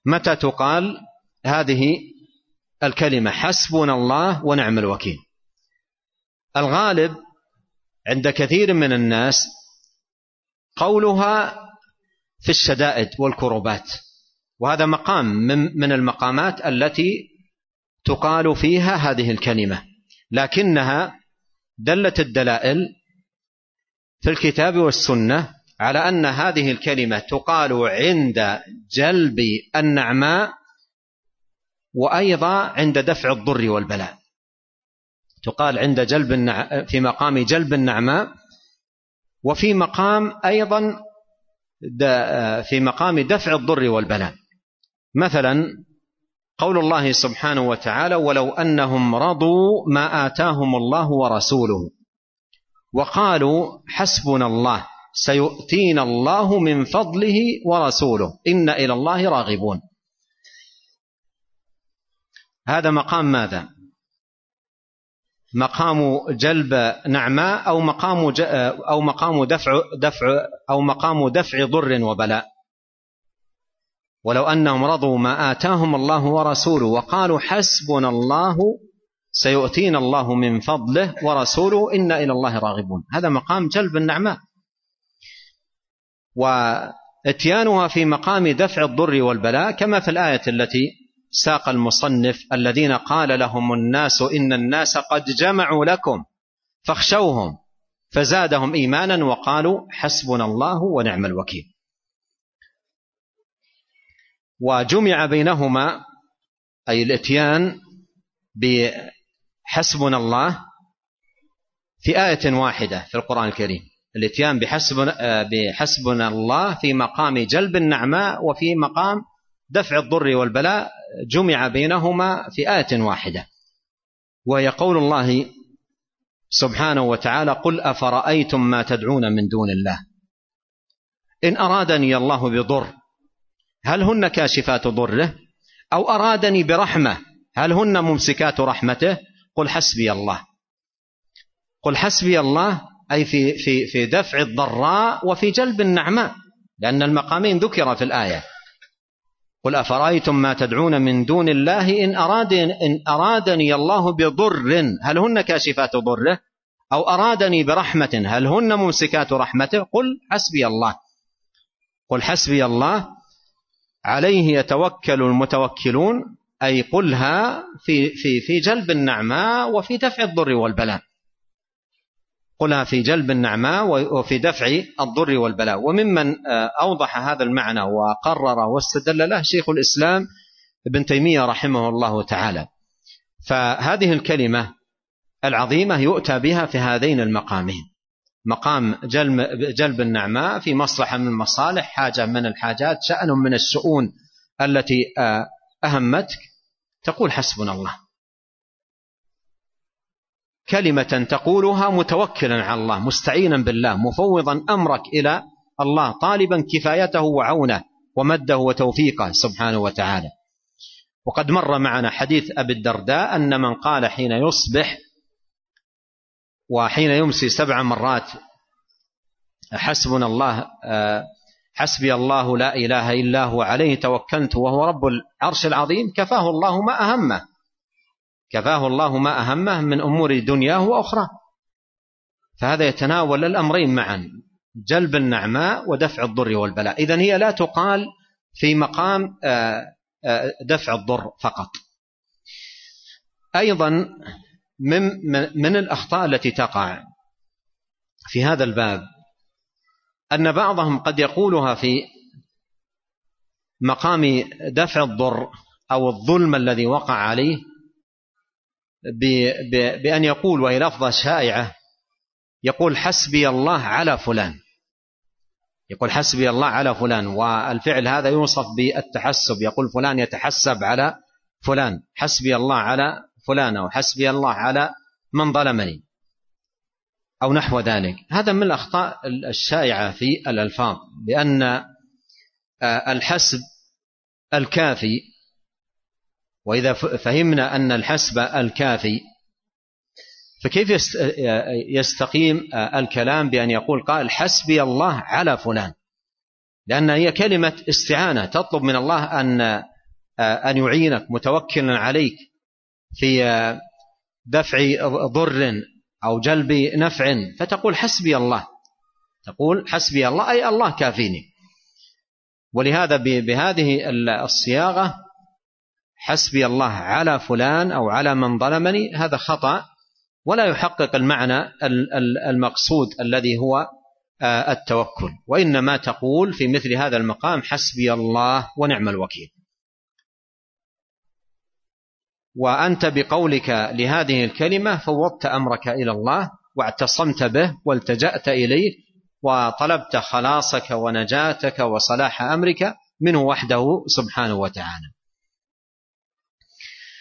متى تقال هذه الكلمة حسبنا الله ونعم الوكيل؟ الغالب عند كثير من الناس قولها في الشدائد والكربات، وهذا مقام من المقامات التي تقال فيها هذه الكلمة، لكنها دلت الدلائل في الكتاب والسنة على أن هذه الكلمة تقال عند جلب النعماء وأيضا عند دفع الضر والبلاء. تقال عند في مقام جلب النعماء، وفي مقام أيضا في مقام دفع الضر والبلاء. مثلا قول الله سبحانه وتعالى: ولو أنهم رضوا ما آتاهم الله ورسوله وقالوا حسبنا الله سيؤتينا الله من فضله ورسوله إنا إلى الله راغبون. هذا مقام ماذا؟ مقام جلب نعماء أو مقام دفع ضر وبلاء. ولو أنهم رضوا ما آتاهم الله ورسوله وقالوا حسبنا الله سيؤتينا الله من فضله ورسوله إنا إلى الله راغبون. هذا مقام جلب النعماء، واتيانها في مقام دفع الضر والبلاء، كما في الآية التي ساق المصنف: الذين قال لهم الناس إن الناس قد جمعوا لكم فاخشوهم فزادهم إيمانا وقالوا حسبنا الله ونعم الوكيل. وجمع بينهما أي الاتيان بحسبنا الله في آية واحدة في القرآن الكريم، الاتيان بحسبنا الله في مقام جلب النعماء وفي مقام دفع الضر والبلاء، جمع بينهما في آية واحدة، وهي قول الله سبحانه وتعالى: قل أفرأيتم ما تدعون من دون الله إن أرادني الله بضر هل هن كاشفات ضره أو أرادني برحمة هل هن ممسكات رحمته قل حسبي الله. قل حسبي الله أي في دفع الضراء وفي جلب النعماء، لأن المقامين ذكر في الآية. قل أفرأيتم ما تدعون من دون الله إن أرادني الله بضر هل هن كاشفات ضره أو أرادني برحمة هل هن ممسكات رحمته قل حسبي الله. قل حسبي الله عليه يتوكل المتوكلون، أي قلها في جلب النعماء وفي دفع الضر والبلاء. قلها في جلب النعماء وفي دفع الضر والبلاء. وممن أوضح هذا المعنى وقرر واستدل له شيخ الإسلام ابن تيمية رحمه الله تعالى. فهذه الكلمة العظيمة يؤتى بها في هذين المقامين: مقام جلب النعماء في مصلحة من المصالح، حاجة من الحاجات، شأن من الشؤون التي أهمتك، تقول حسبنا الله، كلمة تقولها متوكلا على الله، مستعينا بالله، مفوضا أمرك إلى الله، طالبا كفايته وعونه ومده وتوفيقه سبحانه وتعالى. وقد مر معنا حديث أبي الدرداء أن من قال حين يصبح وحين يمسي 7 مرات حسبنا الله حسبي الله لا إله إلا هو عليه توكلت وهو رب العرش العظيم كفاه الله ما أهمه، كفاه الله ما أهمه من أمور دنياه وأخرى. فهذا يتناول الأمرين معا، جلب النعماء ودفع الضر والبلاء. إذن هي لا تقال في مقام دفع الضر فقط. أيضا من الأخطاء التي تقع في هذا الباب أن بعضهم قد يقولها في مقام دفع الضر أو الظلم الذي وقع عليه بأن يقول، وهي لفظة شائعة، يقول حسبي الله على فلان، يقول حسبي الله على فلان، والفعل هذا يوصف بالتحسب، يقول فلان يتحسب على فلان، حسبي الله على فلان أو حسبي الله على من ظلمني أو نحو ذلك. هذا من الأخطاء الشائعة في الألفاظ، لأن الحسب الكافي، وإذا فهمنا أن الحسب الكافي فكيف يستقيم الكلام بأن يقول قائل حسبي الله على فلان، لأن هي كلمة استعانة تطلب من الله أن يعينك، متوكل عليك في دفع ضر أو جلب نفع، فتقول حسبي الله، تقول حسبي الله أي الله كافيني. ولهذا بهذه الصياغة حسبي الله على فلان أو على من ظلمني هذا خطأ، ولا يحقق المعنى المقصود الذي هو التوكل، وإنما تقول في مثل هذا المقام حسبي الله ونعم الوكيل. وأنت بقولك لهذه الكلمة فوضت أمرك إلى الله واعتصمت به والتجأت إليه وطلبت خلاصك ونجاتك وصلاح أمرك منه وحده سبحانه وتعالى.